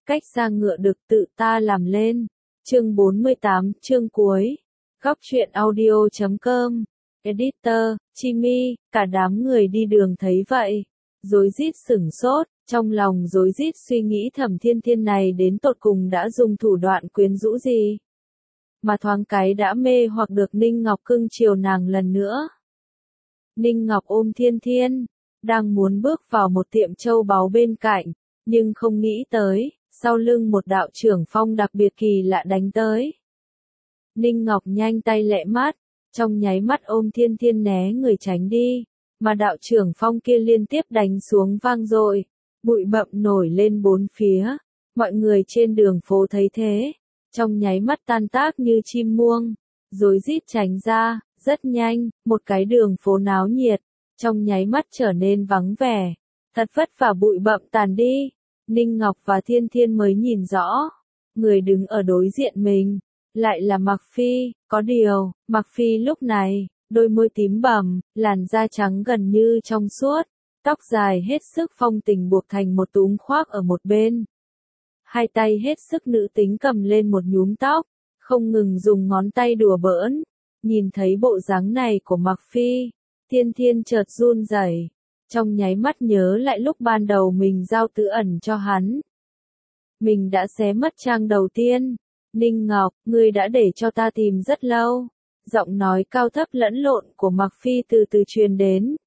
cách xa ngựa được tự ta làm lên. Chương 48, chương cuối. Góc truyện audio.com. Editor, Chimi, cả đám người đi đường thấy vậy, rối rít sửng sốt, trong lòng rối rít suy nghĩ Thẩm Thiên Thiên này đến tột cùng đã dùng thủ đoạn quyến rũ gì, mà thoáng cái đã mê hoặc được Ninh Ngọc cưng chiều nàng lần nữa. Ninh Ngọc ôm Thiên Thiên, đang muốn bước vào một tiệm châu báu bên cạnh, nhưng không nghĩ tới, sau lưng một đạo trưởng phong đặc biệt kỳ lạ đánh tới. Ninh Ngọc nhanh tay lẹ mắt, trong nháy mắt ôm Thiên Thiên né người tránh đi, mà đạo trưởng phong kia liên tiếp đánh xuống vang dội, bụi bặm nổi lên bốn phía, mọi người trên đường phố thấy thế, trong nháy mắt tan tác như chim muông, rối rít tránh ra, rất nhanh, một cái đường phố náo nhiệt, trong nháy mắt trở nên vắng vẻ, thật vất vả bụi bặm tàn đi, Ninh Ngọc và Thiên Thiên mới nhìn rõ, người đứng ở đối diện mình, lại là Mặc Phi, có điều, Mặc Phi lúc này, đôi môi tím bầm, làn da trắng gần như trong suốt, tóc dài hết sức phong tình buộc thành một túm khoác ở một bên. Hai tay hết sức nữ tính cầm lên một nhúm tóc, không ngừng dùng ngón tay đùa bỡn. Nhìn thấy bộ dáng này của Mặc Phi, Thiên Thiên chợt run rẩy, trong nháy mắt nhớ lại lúc ban đầu mình giao Tử Ẩn cho hắn. Mình đã xé mất trang đầu tiên. Ninh Ngọc, ngươi đã để cho ta tìm rất lâu. Giọng nói cao thấp lẫn lộn của Mặc Phi từ từ truyền đến,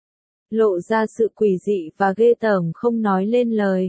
lộ ra sự quỷ dị và ghê tởm không nói lên lời.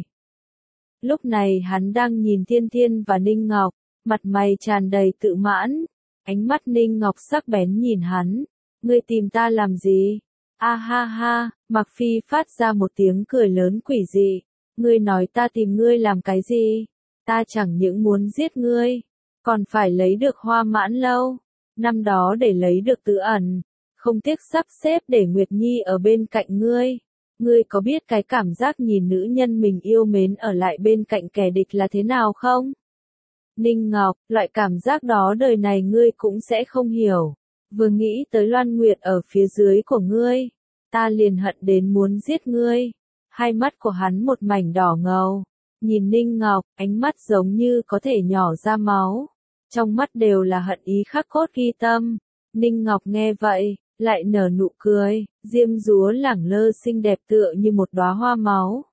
Lúc này hắn đang nhìn Thiên Thiên và Ninh Ngọc, mặt mày tràn đầy tự mãn, ánh mắt Ninh Ngọc sắc bén nhìn hắn, ngươi tìm ta làm gì? A ha ha, Mặc Phi phát ra một tiếng cười lớn quỷ dị, ngươi nói ta tìm ngươi làm cái gì? Ta chẳng những muốn giết ngươi, còn phải lấy được Hoa Mãn Lâu, năm đó để lấy được Tử Ẩn, không tiếc sắp xếp để Nguyệt Nhi ở bên cạnh ngươi. Ngươi có biết cái cảm giác nhìn nữ nhân mình yêu mến ở lại bên cạnh kẻ địch là thế nào không? Ninh Ngọc, loại cảm giác đó đời này ngươi cũng sẽ không hiểu. Vừa nghĩ tới Loan Nguyệt ở phía dưới của ngươi, ta liền hận đến muốn giết ngươi. Hai mắt của hắn một mảnh đỏ ngầu, nhìn Ninh Ngọc, ánh mắt giống như có thể nhỏ ra máu. Trong mắt đều là hận ý khắc cốt ghi tâm. Ninh Ngọc nghe vậy, lại nở nụ cười, diêm dúa lẳng lơ xinh đẹp tựa như một đóa hoa máu.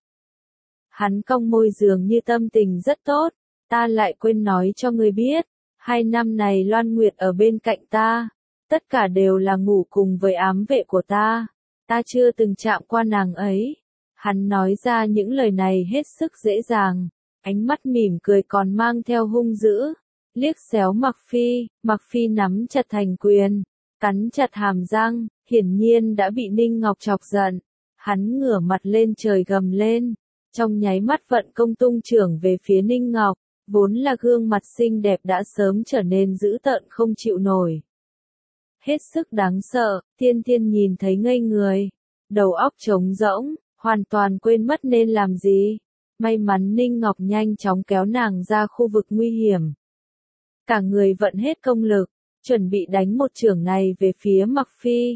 Hắn cong môi dường như tâm tình rất tốt, ta lại quên nói cho ngươi biết, 2 năm này Loan Nguyệt ở bên cạnh ta, tất cả đều là ngủ cùng với ám vệ của ta chưa từng chạm qua nàng ấy. Hắn nói ra những lời này hết sức dễ dàng, ánh mắt mỉm cười còn mang theo hung dữ, liếc xéo Mặc Phi nắm chặt thành quyền, cắn chặt hàm răng, hiển nhiên đã bị Ninh Ngọc chọc giận. Hắn ngửa mặt lên trời gầm lên, trong nháy mắt vận công tung trưởng về phía Ninh Ngọc, vốn là gương mặt xinh đẹp đã sớm trở nên dữ tợn không chịu nổi. Hết sức đáng sợ, Thiên Thiên nhìn thấy ngây người, đầu óc trống rỗng, hoàn toàn quên mất nên làm gì. May mắn Ninh Ngọc nhanh chóng kéo nàng ra khu vực nguy hiểm. Cả người vận hết công lực, chuẩn bị đánh một chưởng này về phía Mặc Phi.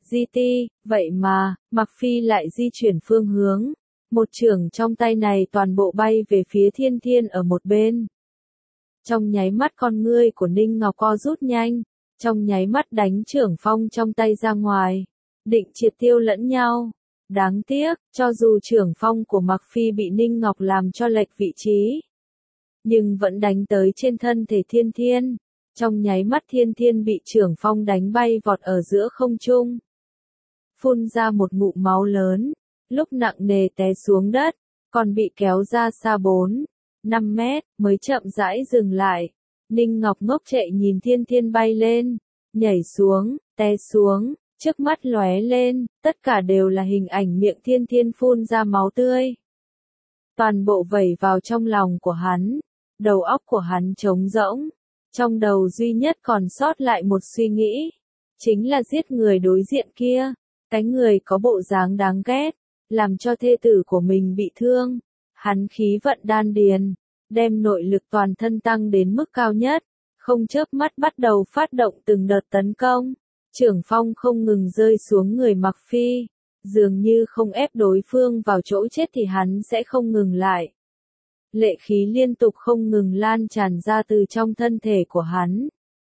Vậy mà, Mặc Phi lại di chuyển phương hướng. Một chưởng trong tay này toàn bộ bay về phía Thiên Thiên ở một bên. Trong nháy mắt con ngươi của Ninh Ngọc co rút nhanh, trong nháy mắt đánh chưởng phong trong tay ra ngoài, định triệt tiêu lẫn nhau. Đáng tiếc, cho dù chưởng phong của Mặc Phi bị Ninh Ngọc làm cho lệch vị trí, nhưng vẫn đánh tới trên thân thể Thiên Thiên. Trong nháy mắt Thiên Thiên bị chưởng phong đánh bay vọt ở giữa không trung, phun ra một ngụm máu lớn, lúc nặng nề té xuống đất, còn bị kéo ra xa 4-5 mét, mới chậm rãi dừng lại. Ninh Ngọc ngốc trệ nhìn Thiên Thiên bay lên, nhảy xuống, té xuống, trước mắt lóe lên, tất cả đều là hình ảnh miệng Thiên Thiên phun ra máu tươi. Toàn bộ vẩy vào trong lòng của hắn, đầu óc của hắn trống rỗng, trong đầu duy nhất còn sót lại một suy nghĩ, chính là giết người đối diện kia, cái người có bộ dáng đáng ghét, làm cho thê tử của mình bị thương. Hắn khí vận đan điền, đem nội lực toàn thân tăng đến mức cao nhất, không chớp mắt bắt đầu phát động từng đợt tấn công. Chưởng phong không ngừng rơi xuống người Mặc Phi, dường như không ép đối phương vào chỗ chết thì hắn sẽ không ngừng lại. Lệ khí liên tục không ngừng lan tràn ra từ trong thân thể của hắn,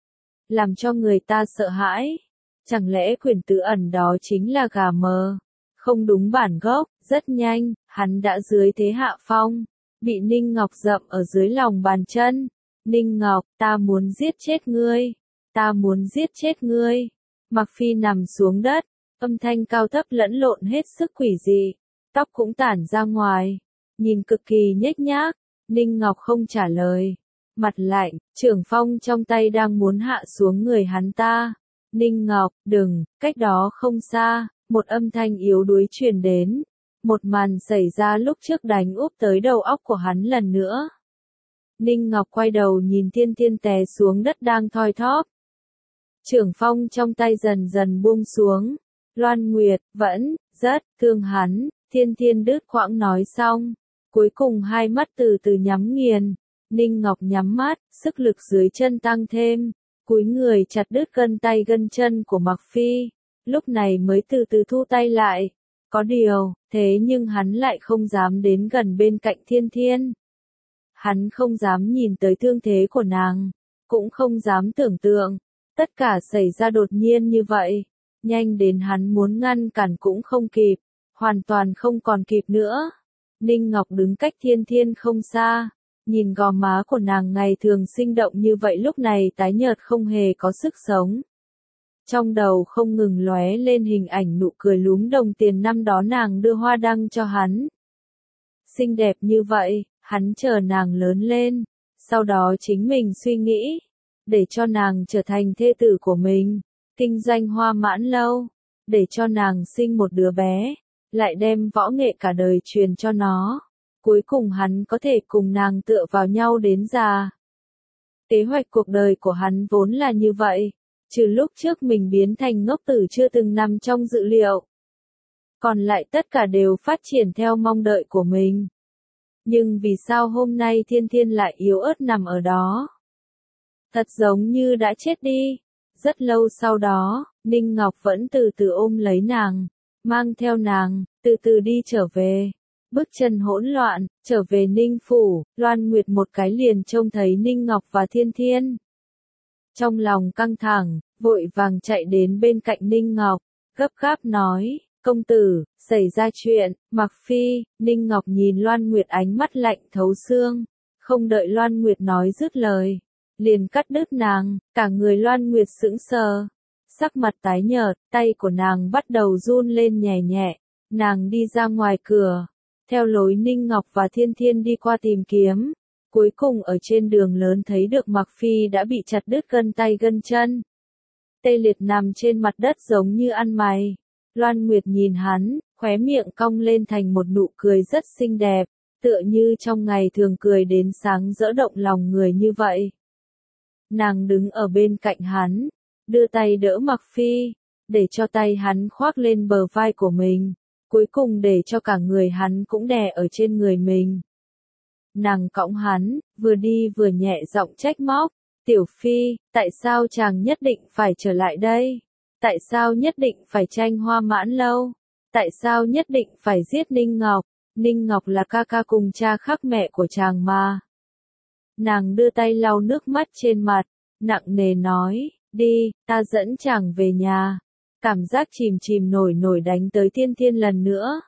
làm cho người ta sợ hãi. Chẳng lẽ quyền tự ẩn đó chính là gà mờ? Không đúng bản gốc, rất nhanh, hắn đã dưới thế hạ phong, bị Ninh Ngọc dậm ở dưới lòng bàn chân. Ninh Ngọc, ta muốn giết chết ngươi, ta muốn giết chết ngươi. Mặc Phi nằm xuống đất, âm thanh cao thấp lẫn lộn hết sức quỷ dị, tóc cũng tản ra ngoài, nhìn cực kỳ nhếch nhác. Ninh Ngọc không trả lời, mặt lạnh, trường phong trong tay đang muốn hạ xuống người hắn ta. Ninh Ngọc, đừng, cách đó không xa, một âm thanh yếu đuối truyền đến. Một màn xảy ra lúc trước đánh úp tới đầu óc của hắn lần nữa. Ninh Ngọc quay đầu nhìn Thiên Thiên té xuống đất đang thoi thóp. Trưởng phong trong tay dần dần buông xuống. Loan Nguyệt, vẫn, rất, thương hắn, Thiên Thiên đứt quãng nói xong. Cuối cùng hai mắt từ từ nhắm nghiền. Ninh Ngọc nhắm mắt, sức lực dưới chân tăng thêm. Cúi người chặt đứt gân tay gân chân của Mặc Phi. Lúc này mới từ từ thu tay lại. Có điều, thế nhưng hắn lại không dám đến gần bên cạnh Thiên Thiên. Hắn không dám nhìn tới thương thế của nàng, cũng không dám tưởng tượng. Tất cả xảy ra đột nhiên như vậy, nhanh đến hắn muốn ngăn cản cũng không kịp, hoàn toàn không còn kịp nữa. Ninh Ngọc đứng cách Thiên Thiên không xa, nhìn gò má của nàng ngày thường sinh động như vậy lúc này tái nhợt không hề có sức sống. Trong đầu không ngừng lóe lên hình ảnh nụ cười lúm đồng tiền năm đó nàng đưa hoa đăng cho hắn. Xinh đẹp như vậy, hắn chờ nàng lớn lên, sau đó chính mình suy nghĩ, để cho nàng trở thành thê tử của mình, kinh doanh Hoa Mãn Lâu, để cho nàng sinh một đứa bé, lại đem võ nghệ cả đời truyền cho nó. Cuối cùng hắn có thể cùng nàng tựa vào nhau đến già. Kế hoạch cuộc đời của hắn vốn là như vậy, trừ lúc trước mình biến thành ngốc tử chưa từng nằm trong dự liệu. Còn lại tất cả đều phát triển theo mong đợi của mình. Nhưng vì sao hôm nay Thiên Thiên lại yếu ớt nằm ở đó? Thật giống như đã chết đi. Rất lâu sau đó, Ninh Ngọc vẫn từ từ ôm lấy nàng, mang theo nàng, từ từ đi trở về. Bước chân hỗn loạn, trở về Ninh Phủ, Loan Nguyệt một cái liền trông thấy Ninh Ngọc và Thiên Thiên. Trong lòng căng thẳng, vội vàng chạy đến bên cạnh Ninh Ngọc, gấp gáp nói, công tử, xảy ra chuyện. Mặc Phi. Ninh Ngọc nhìn Loan Nguyệt ánh mắt lạnh thấu xương, không đợi Loan Nguyệt nói dứt lời, liền cắt đứt nàng. Cả người Loan Nguyệt sững sờ, sắc mặt tái nhợt, tay của nàng bắt đầu run lên nhẹ nhẹ. Nàng đi ra ngoài cửa, theo lối Ninh Ngọc và Thiên Thiên đi qua tìm kiếm. Cuối cùng ở trên đường lớn thấy được Mặc Phi đã bị chặt đứt gân tay gân chân, tê liệt nằm trên mặt đất giống như ăn mày. Loan Nguyệt nhìn hắn, khóe miệng cong lên thành một nụ cười rất xinh đẹp, tựa như trong ngày thường cười đến sáng rỡ động lòng người như vậy. Nàng đứng ở bên cạnh hắn, đưa tay đỡ Mặc Phi, để cho tay hắn khoác lên bờ vai của mình, cuối cùng để cho cả người hắn cũng đè ở trên người mình. Nàng cõng hắn, vừa đi vừa nhẹ giọng trách móc, Tiểu Phi, tại sao chàng nhất định phải trở lại đây? Tại sao nhất định phải tranh Hoa Mãn Lâu? Tại sao nhất định phải giết Ninh Ngọc? Ninh Ngọc là ca ca cùng cha khác mẹ của chàng mà. Nàng đưa tay lau nước mắt trên mặt, nặng nề nói, đi, ta dẫn chàng về nhà. Cảm giác chìm chìm nổi nổi đánh tới Thiên Thiên lần nữa.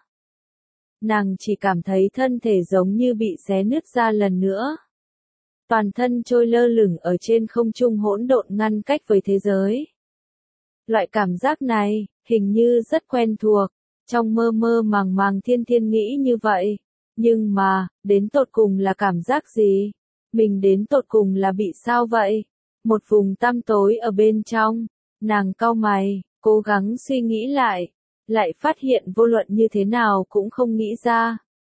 Nàng chỉ cảm thấy thân thể giống như bị xé nứt ra lần nữa. Toàn thân trôi lơ lửng ở trên không trung hỗn độn ngăn cách với thế giới. Loại cảm giác này, hình như rất quen thuộc. Trong mơ mơ màng màng Thiên Thiên nghĩ như vậy. Nhưng mà, đến tột cùng là cảm giác gì? Mình đến tột cùng là bị sao vậy? Một vùng tăm tối ở bên trong. Nàng cau mày, cố gắng suy nghĩ lại phát hiện vô luận như thế nào cũng không nghĩ ra.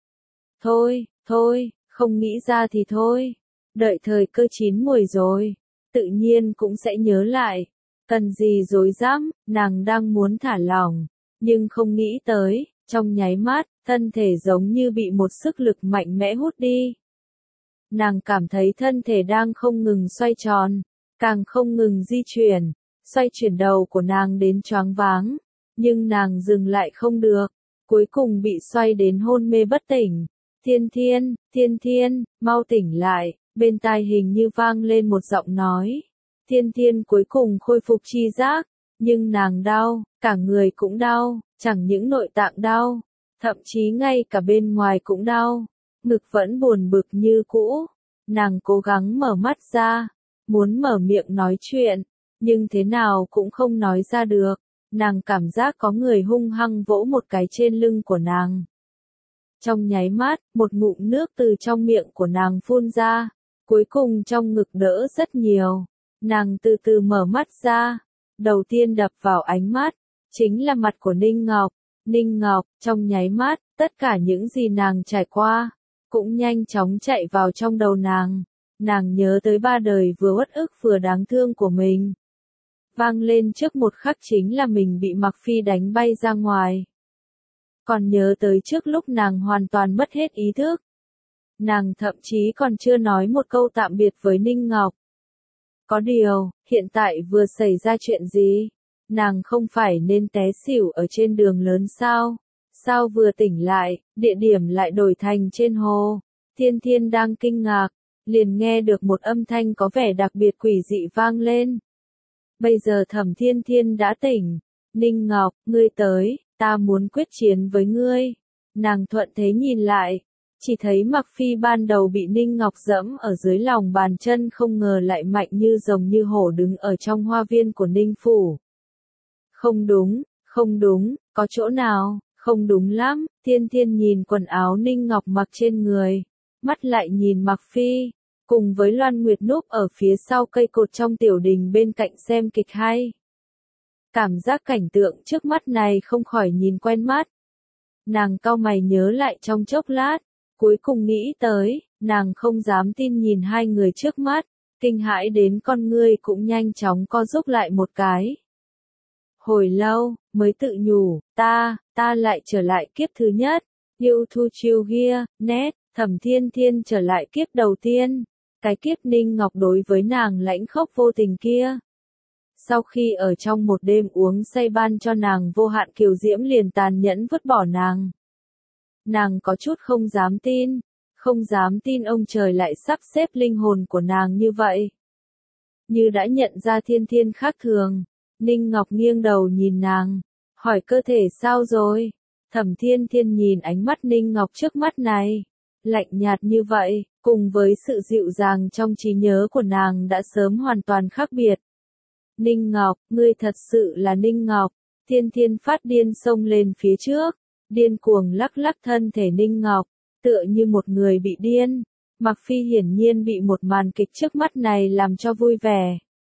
Thôi, không nghĩ ra thì thôi. Đợi thời cơ chín muồi rồi, tự nhiên cũng sẽ nhớ lại. Cần gì rối rắm, nàng đang muốn thả lỏng, nhưng không nghĩ tới, trong nháy mắt, thân thể giống như bị một sức lực mạnh mẽ hút đi. Nàng cảm thấy thân thể đang không ngừng xoay tròn, càng không ngừng di chuyển, xoay chuyển đầu của nàng đến choáng váng, nhưng nàng dừng lại không được, cuối cùng bị xoay đến hôn mê bất tỉnh. Thiên Thiên, mau tỉnh lại, bên tai hình như vang lên một giọng nói. Thiên Thiên cuối cùng khôi phục tri giác, nhưng nàng đau, cả người cũng đau, chẳng những nội tạng đau, thậm chí ngay cả bên ngoài cũng đau, ngực vẫn buồn bực như cũ. Nàng cố gắng mở mắt ra, muốn mở miệng nói chuyện, nhưng thế nào cũng không nói ra được. Nàng cảm giác có người hung hăng vỗ một cái trên lưng của nàng. Trong nháy mắt, một ngụm nước từ trong miệng của nàng phun ra, cuối cùng trong ngực đỡ rất nhiều. Nàng từ từ mở mắt ra, đầu tiên đập vào ánh mắt, chính là mặt của Ninh Ngọc. Ninh Ngọc, trong nháy mắt, tất cả những gì nàng trải qua, cũng nhanh chóng chạy vào trong đầu nàng. Nàng nhớ tới 3 đời vừa uất ức vừa đáng thương của mình. Vang lên trước một khắc chính là mình bị Mặc Phi đánh bay ra ngoài. Còn nhớ tới trước lúc nàng hoàn toàn mất hết ý thức. Nàng thậm chí còn chưa nói một câu tạm biệt với Ninh Ngọc. Có điều, hiện tại vừa xảy ra chuyện gì? Nàng không phải nên té xỉu ở trên đường lớn sao? Sao vừa tỉnh lại, địa điểm lại đổi thành trên hồ? Thiên Thiên đang kinh ngạc, liền nghe được một âm thanh có vẻ đặc biệt quỷ dị vang lên. Bây giờ Thẩm Thiên Thiên đã tỉnh. Ninh Ngọc, ngươi tới, ta muốn quyết chiến với ngươi. Nàng thuận thế nhìn lại, chỉ thấy Mặc Phi ban đầu bị Ninh Ngọc dẫm ở dưới lòng bàn chân không ngờ lại mạnh như rồng như hổ đứng ở trong hoa viên của Ninh Phủ. Không đúng, có chỗ nào, không đúng lắm. Thiên Thiên nhìn quần áo Ninh Ngọc mặc trên người, mắt lại nhìn Mặc Phi, cùng với Loan Nguyệt núp ở phía sau cây cột trong tiểu đình bên cạnh xem kịch hay. Cảm giác cảnh tượng trước mắt này không khỏi nhìn quen mắt. Nàng cau mày nhớ lại trong chốc lát, cuối cùng nghĩ tới, nàng không dám tin nhìn hai người trước mắt, kinh hãi đến con ngươi cũng nhanh chóng co rúm lại một cái. Hồi lâu, mới tự nhủ, ta lại trở lại kiếp thứ nhất, yêu thu chiêu kia, nét, Thẩm Thiên Thiên trở lại kiếp đầu tiên, cái kiếp Ninh Ngọc đối với nàng lãnh khốc vô tình kia. Sau khi ở trong một đêm uống say ban cho nàng vô hạn kiều diễm liền tàn nhẫn vứt bỏ nàng. Nàng có chút không dám tin ông trời lại sắp xếp linh hồn của nàng như vậy. Như đã nhận ra Thiên Thiên khác thường, Ninh Ngọc nghiêng đầu nhìn nàng, hỏi cơ thể sao rồi? Thẩm Thiên Thiên nhìn ánh mắt Ninh Ngọc trước mắt này, lạnh nhạt như vậy, cùng với sự dịu dàng trong trí nhớ của nàng đã sớm hoàn toàn khác biệt. Ninh Ngọc, ngươi thật sự là Ninh Ngọc. Thiên Thiên phát điên xông lên phía trước, điên cuồng lắc lắc thân thể Ninh Ngọc, tựa như một người bị điên. Mặc Phi hiển nhiên bị một màn kịch trước mắt này làm cho vui vẻ.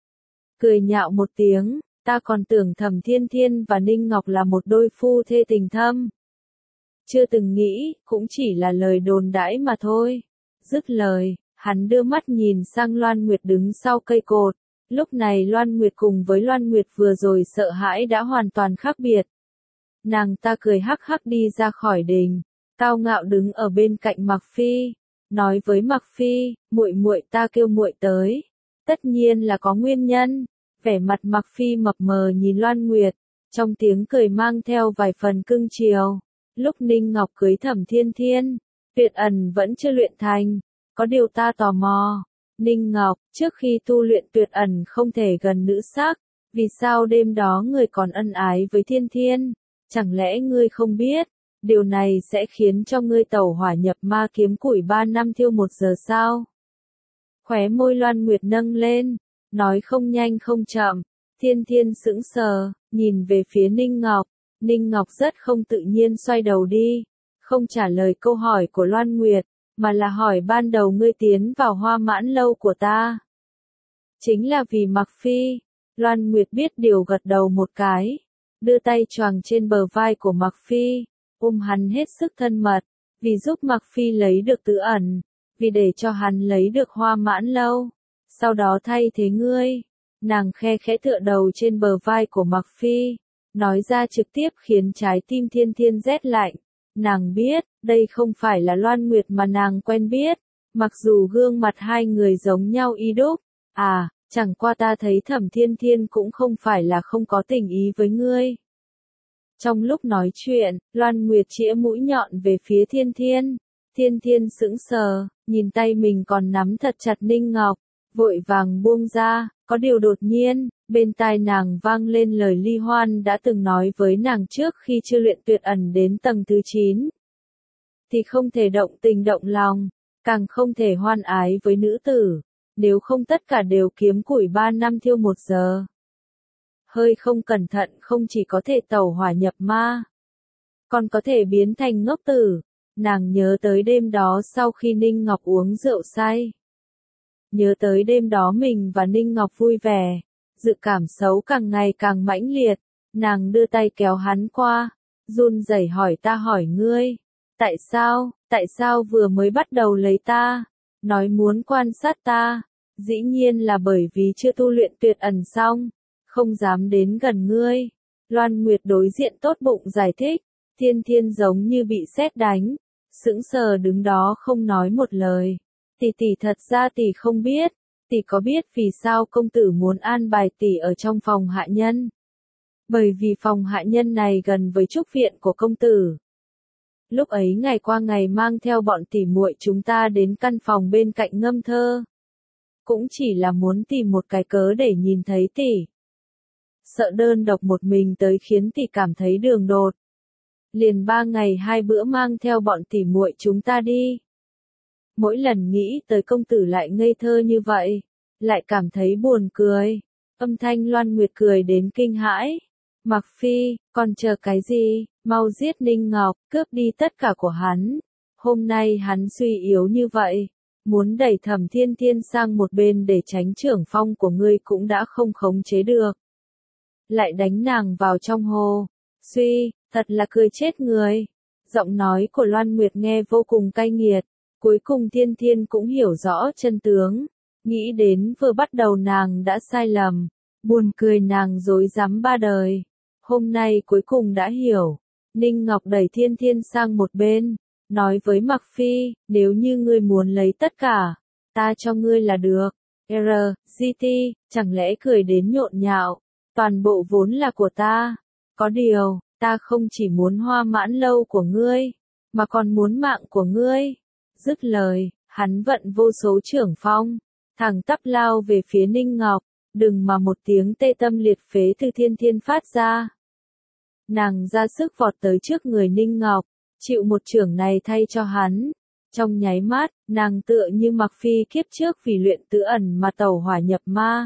Cười nhạo một tiếng, ta còn tưởng Thẩm Thiên Thiên và Ninh Ngọc là một đôi phu thê tình thâm. Chưa từng nghĩ, cũng chỉ là lời đồn đãi mà thôi. Dứt lời, hắn đưa mắt nhìn sang Loan Nguyệt đứng sau cây cột. Lúc này Loan Nguyệt cùng với Loan Nguyệt vừa rồi sợ hãi đã hoàn toàn khác biệt. Nàng ta cười hắc hắc đi ra khỏi đình, cao ngạo đứng ở bên cạnh Mặc Phi, nói với Mặc Phi, muội muội ta kêu muội tới, tất nhiên là có nguyên nhân. Vẻ mặt Mặc Phi mập mờ nhìn Loan Nguyệt, trong tiếng cười mang theo vài phần cưng chiều. Lúc Ninh Ngọc cưới Thẩm Thiên Thiên, tuyệt ẩn vẫn chưa luyện thành, có điều ta tò mò. Ninh Ngọc, trước khi tu luyện tuyệt ẩn không thể gần nữ sắc, vì sao đêm đó ngươi còn ân ái với Thiên Thiên? Chẳng lẽ ngươi không biết, điều này sẽ khiến cho ngươi tẩu hỏa nhập ma kiếm củi 3 năm thiêu 1 giờ sao? Khóe môi Loan Nguyệt nâng lên, nói không nhanh không chậm. Thiên Thiên sững sờ, nhìn về phía Ninh Ngọc. Ninh Ngọc rất không tự nhiên xoay đầu đi, không trả lời câu hỏi của Loan Nguyệt, mà là hỏi ban đầu ngươi tiến vào Hoa Mãn lâu của ta. Chính là vì Mặc Phi. Loan Nguyệt biết điều gật đầu một cái, đưa tay choàng trên bờ vai của Mặc Phi, ôm hắn hết sức thân mật, vì giúp Mặc Phi lấy được tự ẩn, vì để cho hắn lấy được Hoa Mãn lâu, sau đó thay thế ngươi. Nàng khe khẽ tựa đầu trên bờ vai của Mặc Phi, nói ra trực tiếp khiến trái tim Thiên Thiên rét lạnh. Nàng biết, đây không phải là Loan Nguyệt mà nàng quen biết, mặc dù gương mặt hai người giống nhau y đúc. À, chẳng qua ta thấy Thẩm Thiên Thiên cũng không phải là không có tình ý với ngươi. Trong lúc nói chuyện, Loan Nguyệt chĩa mũi nhọn về phía Thiên Thiên. Thiên Thiên sững sờ, nhìn tay mình còn nắm thật chặt Ninh Ngọc, vội vàng buông ra, có điều đột nhiên, bên tai nàng vang lên lời Ly Hoan đã từng nói với nàng trước khi chưa luyện tuyệt ẩn đến tầng thứ 9. Thì không thể động tình động lòng, càng không thể hoan ái với nữ tử, nếu không tất cả đều kiếm củi 3 năm thiêu 1 giờ. Hơi không cẩn thận không chỉ có thể tẩu hỏa nhập ma, còn có thể biến thành ngốc tử. Nàng nhớ tới đêm đó sau khi Ninh Ngọc uống rượu say. Nhớ tới đêm đó mình và Ninh Ngọc vui vẻ, dự cảm xấu càng ngày càng mãnh liệt, nàng đưa tay kéo hắn qua, run rẩy hỏi ta hỏi ngươi, tại sao vừa mới bắt đầu lấy ta, nói muốn quan sát ta, dĩ nhiên là bởi vì chưa tu luyện tuyệt ẩn xong, không dám đến gần ngươi. Loan Nguyệt đối diện tốt bụng giải thích, Thiên Thiên giống như bị sét đánh, sững sờ đứng đó không nói một lời. Tỷ thật ra tỷ không biết, tỷ có biết vì sao công tử muốn an bài tỷ ở trong phòng hạ nhân? Bởi vì phòng hạ nhân này gần với trúc viện của công tử. Lúc ấy ngày qua ngày mang theo bọn tỷ muội chúng ta đến căn phòng bên cạnh ngâm thơ. Cũng chỉ là muốn tìm một cái cớ để nhìn thấy tỷ. Sợ đơn độc một mình tới khiến tỷ cảm thấy đường đột. Liền 3 ngày 2 bữa mang theo bọn tỷ muội chúng ta đi. Mỗi lần nghĩ tới công tử lại ngây thơ như vậy, lại cảm thấy buồn cười. Âm thanh Loan Nguyệt cười đến kinh hãi. Mặc Phi, còn chờ cái gì, mau giết Ninh Ngọc, cướp đi tất cả của hắn. Hôm nay hắn suy yếu như vậy, muốn đẩy Thẩm Thiên Thiên sang một bên để tránh trưởng phong của ngươi cũng đã không khống chế được. Lại đánh nàng vào trong hồ, thật là cười chết người. Giọng nói của Loan Nguyệt nghe vô cùng cay nghiệt. Cuối cùng Thiên Thiên cũng hiểu rõ chân tướng, nghĩ đến vừa bắt đầu nàng đã sai lầm, buồn cười nàng dối rắm 3 đời, hôm nay cuối cùng đã hiểu. Ninh Ngọc đẩy Thiên Thiên sang một bên, nói với Mặc Phi, nếu như ngươi muốn lấy tất cả, ta cho ngươi là được. RGT, chẳng lẽ cười đến nhộn nhạo, toàn bộ vốn là của ta, có điều, ta không chỉ muốn hoa mãn lâu của ngươi, mà còn muốn mạng của ngươi. Dứt lời, hắn vận vô số trưởng phong, thẳng tắp lao về phía Ninh Ngọc, đừng mà một tiếng tê tâm liệt phế từ Thiên Thiên phát ra. Nàng ra sức vọt tới trước người Ninh Ngọc, chịu một chưởng này thay cho hắn. Trong nháy mắt, nàng tựa như Mặc Phi kiếp trước vì luyện tự ẩn mà tẩu hỏa nhập ma.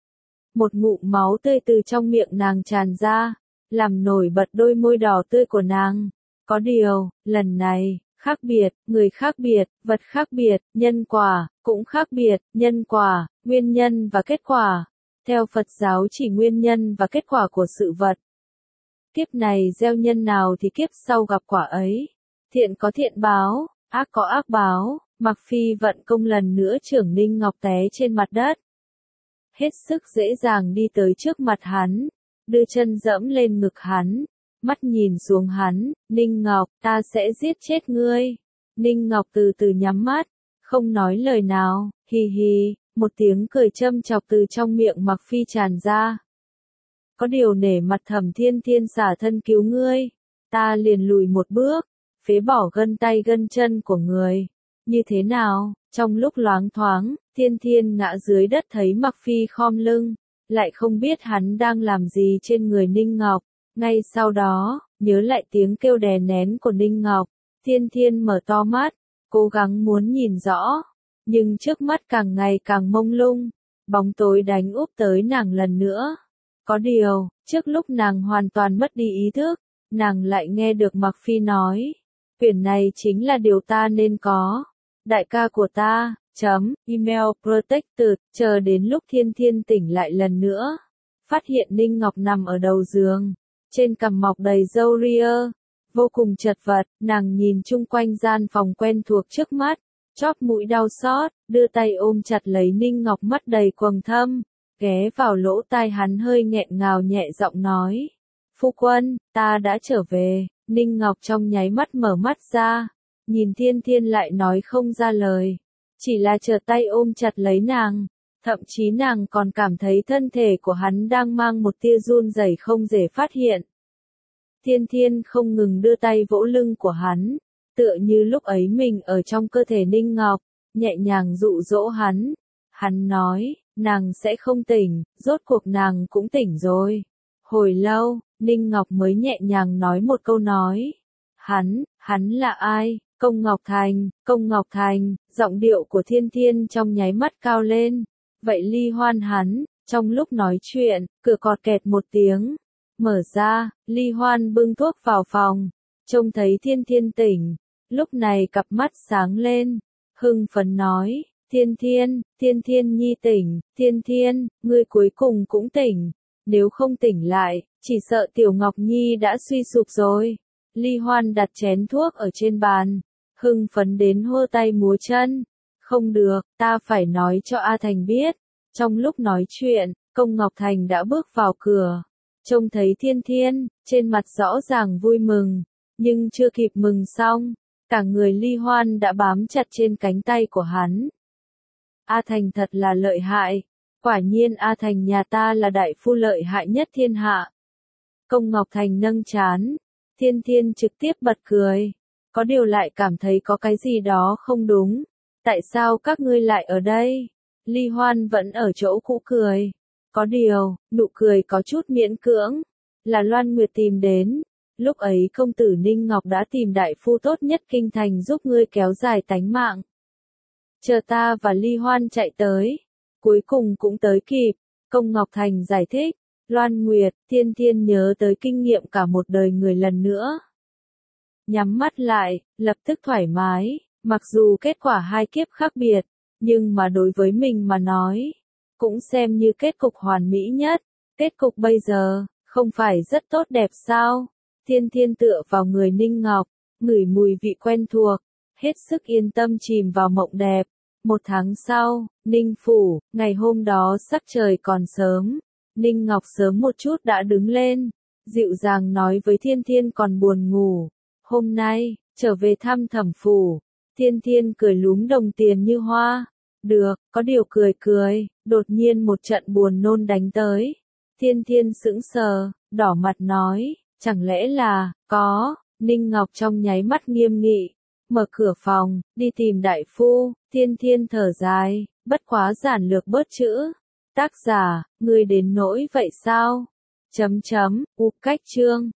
Một ngụm máu tươi từ trong miệng nàng tràn ra, làm nổi bật đôi môi đỏ tươi của nàng. Có điều, lần này, khác biệt, người khác biệt, vật khác biệt, nhân quả, cũng khác biệt, nhân quả, nguyên nhân và kết quả. Theo Phật giáo chỉ nguyên nhân và kết quả của sự vật. Kiếp này gieo nhân nào thì kiếp sau gặp quả ấy. Thiện có thiện báo, ác có ác báo. Mặc Phi vận công lần nữa chưởng Ninh Ngọc té trên mặt đất. Hết sức dễ dàng đi tới trước mặt hắn, đưa chân dẫm lên ngực hắn. Mắt nhìn xuống hắn, Ninh Ngọc, ta sẽ giết chết ngươi. Ninh Ngọc từ từ nhắm mắt, không nói lời nào, hì hì, một tiếng cười châm chọc từ trong miệng Mặc Phi tràn ra. Có điều nể mặt Thẩm Thiên Thiên xả thân cứu ngươi, ta liền lùi một bước, phế bỏ gân tay gân chân của người. Như thế nào? Trong lúc loáng thoáng, Thiên Thiên ngã dưới đất thấy Mặc Phi khom lưng, lại không biết hắn đang làm gì trên người Ninh Ngọc. Ngay sau đó, nhớ lại tiếng kêu đè nén của Ninh Ngọc, Thiên Thiên mở to mắt, cố gắng muốn nhìn rõ, nhưng trước mắt càng ngày càng mông lung, bóng tối đánh úp tới nàng lần nữa. Có điều, trước lúc nàng hoàn toàn mất đi ý thức, nàng lại nghe được Mặc Phi nói, quyển này chính là điều ta nên có. Đại ca của ta, email protected, chờ đến lúc Thiên Thiên tỉnh lại lần nữa, phát hiện Ninh Ngọc nằm ở đầu giường. Trên cằm mọc đầy râu ria, vô cùng chật vật, nàng nhìn chung quanh gian phòng quen thuộc trước mắt, chóp mũi đau xót, đưa tay ôm chặt lấy Ninh Ngọc mắt đầy quầng thâm, ghé vào lỗ tai hắn hơi nghẹn ngào nhẹ giọng nói. Phu quân, ta đã trở về. Ninh Ngọc trong nháy mắt mở mắt ra, nhìn Thiên Thiên lại nói không ra lời, chỉ là trở tay ôm chặt lấy nàng. Thậm chí nàng còn cảm thấy thân thể của hắn đang mang một tia run rẩy không dễ phát hiện. Thiên Thiên không ngừng đưa tay vỗ lưng của hắn, tựa như lúc ấy mình ở trong cơ thể Ninh Ngọc, nhẹ nhàng dụ dỗ hắn. Hắn nói, nàng sẽ không tỉnh, rốt cuộc nàng cũng tỉnh rồi. Hồi lâu, Ninh Ngọc mới nhẹ nhàng nói một câu nói. Hắn là ai? Công Ngọc Thành, giọng điệu của Thiên Thiên trong nháy mắt cao lên. Vậy Ly Hoan hắn, trong lúc nói chuyện, cửa cọt kẹt một tiếng. Mở ra, Ly Hoan bưng thuốc vào phòng, trông thấy Thiên Thiên tỉnh. Lúc này cặp mắt sáng lên, hưng phấn nói, Thiên Thiên nhi tỉnh, Thiên Thiên, ngươi cuối cùng cũng tỉnh. Nếu không tỉnh lại, chỉ sợ Tiểu Ngọc Nhi đã suy sụp rồi. Ly Hoan đặt chén thuốc ở trên bàn, hưng phấn đến hô tay múa chân. Không được, ta phải nói cho A Thành biết. Trong lúc nói chuyện, Công Ngọc Thành đã bước vào cửa. Trông thấy Thiên Thiên, trên mặt rõ ràng vui mừng. Nhưng chưa kịp mừng xong, cả người Ly Hoan đã bám chặt trên cánh tay của hắn. A Thành thật là lợi hại. Quả nhiên A Thành nhà ta là đại phu lợi hại nhất thiên hạ. Công Ngọc Thành nâng trán. Thiên Thiên trực tiếp bật cười. Có điều lại cảm thấy có cái gì đó không đúng. Tại sao các ngươi lại ở đây? Ly Hoan vẫn ở chỗ cũ cười. Có điều, nụ cười có chút miễn cưỡng. Là Loan Nguyệt tìm đến. Lúc ấy công tử Ninh Ngọc đã tìm đại phu tốt nhất kinh thành giúp ngươi kéo dài tánh mạng. Chờ ta và Ly Hoan chạy tới. Cuối cùng cũng tới kịp. Công Ngọc Thành giải thích. Loan Nguyệt, Thiên Thiên nhớ tới kinh nghiệm cả một đời người lần nữa. Nhắm mắt lại, lập tức thoải mái. Mặc dù kết quả hai kiếp khác biệt, nhưng mà đối với mình mà nói, cũng xem như kết cục hoàn mỹ nhất. Kết cục bây giờ, không phải rất tốt đẹp sao? Thiên Thiên tựa vào người Ninh Ngọc, ngửi mùi vị quen thuộc, hết sức yên tâm chìm vào mộng đẹp. Một tháng sau, Ninh Phủ, ngày hôm đó sắc trời còn sớm. Ninh Ngọc sớm một chút đã đứng lên, dịu dàng nói với Thiên Thiên còn buồn ngủ. Hôm nay, trở về thăm Thẩm Phủ. Thiên Thiên cười lúm đồng tiền như hoa. Được, có điều cười, đột nhiên một trận buồn nôn đánh tới. Thiên Thiên sững sờ, đỏ mặt nói, chẳng lẽ là, có. Ninh Ngọc trong nháy mắt nghiêm nghị, mở cửa phòng, đi tìm đại phu. Thiên Thiên thở dài, bất quá giản lược bớt chữ. Tác giả, người đến nỗi vậy sao? Cách chương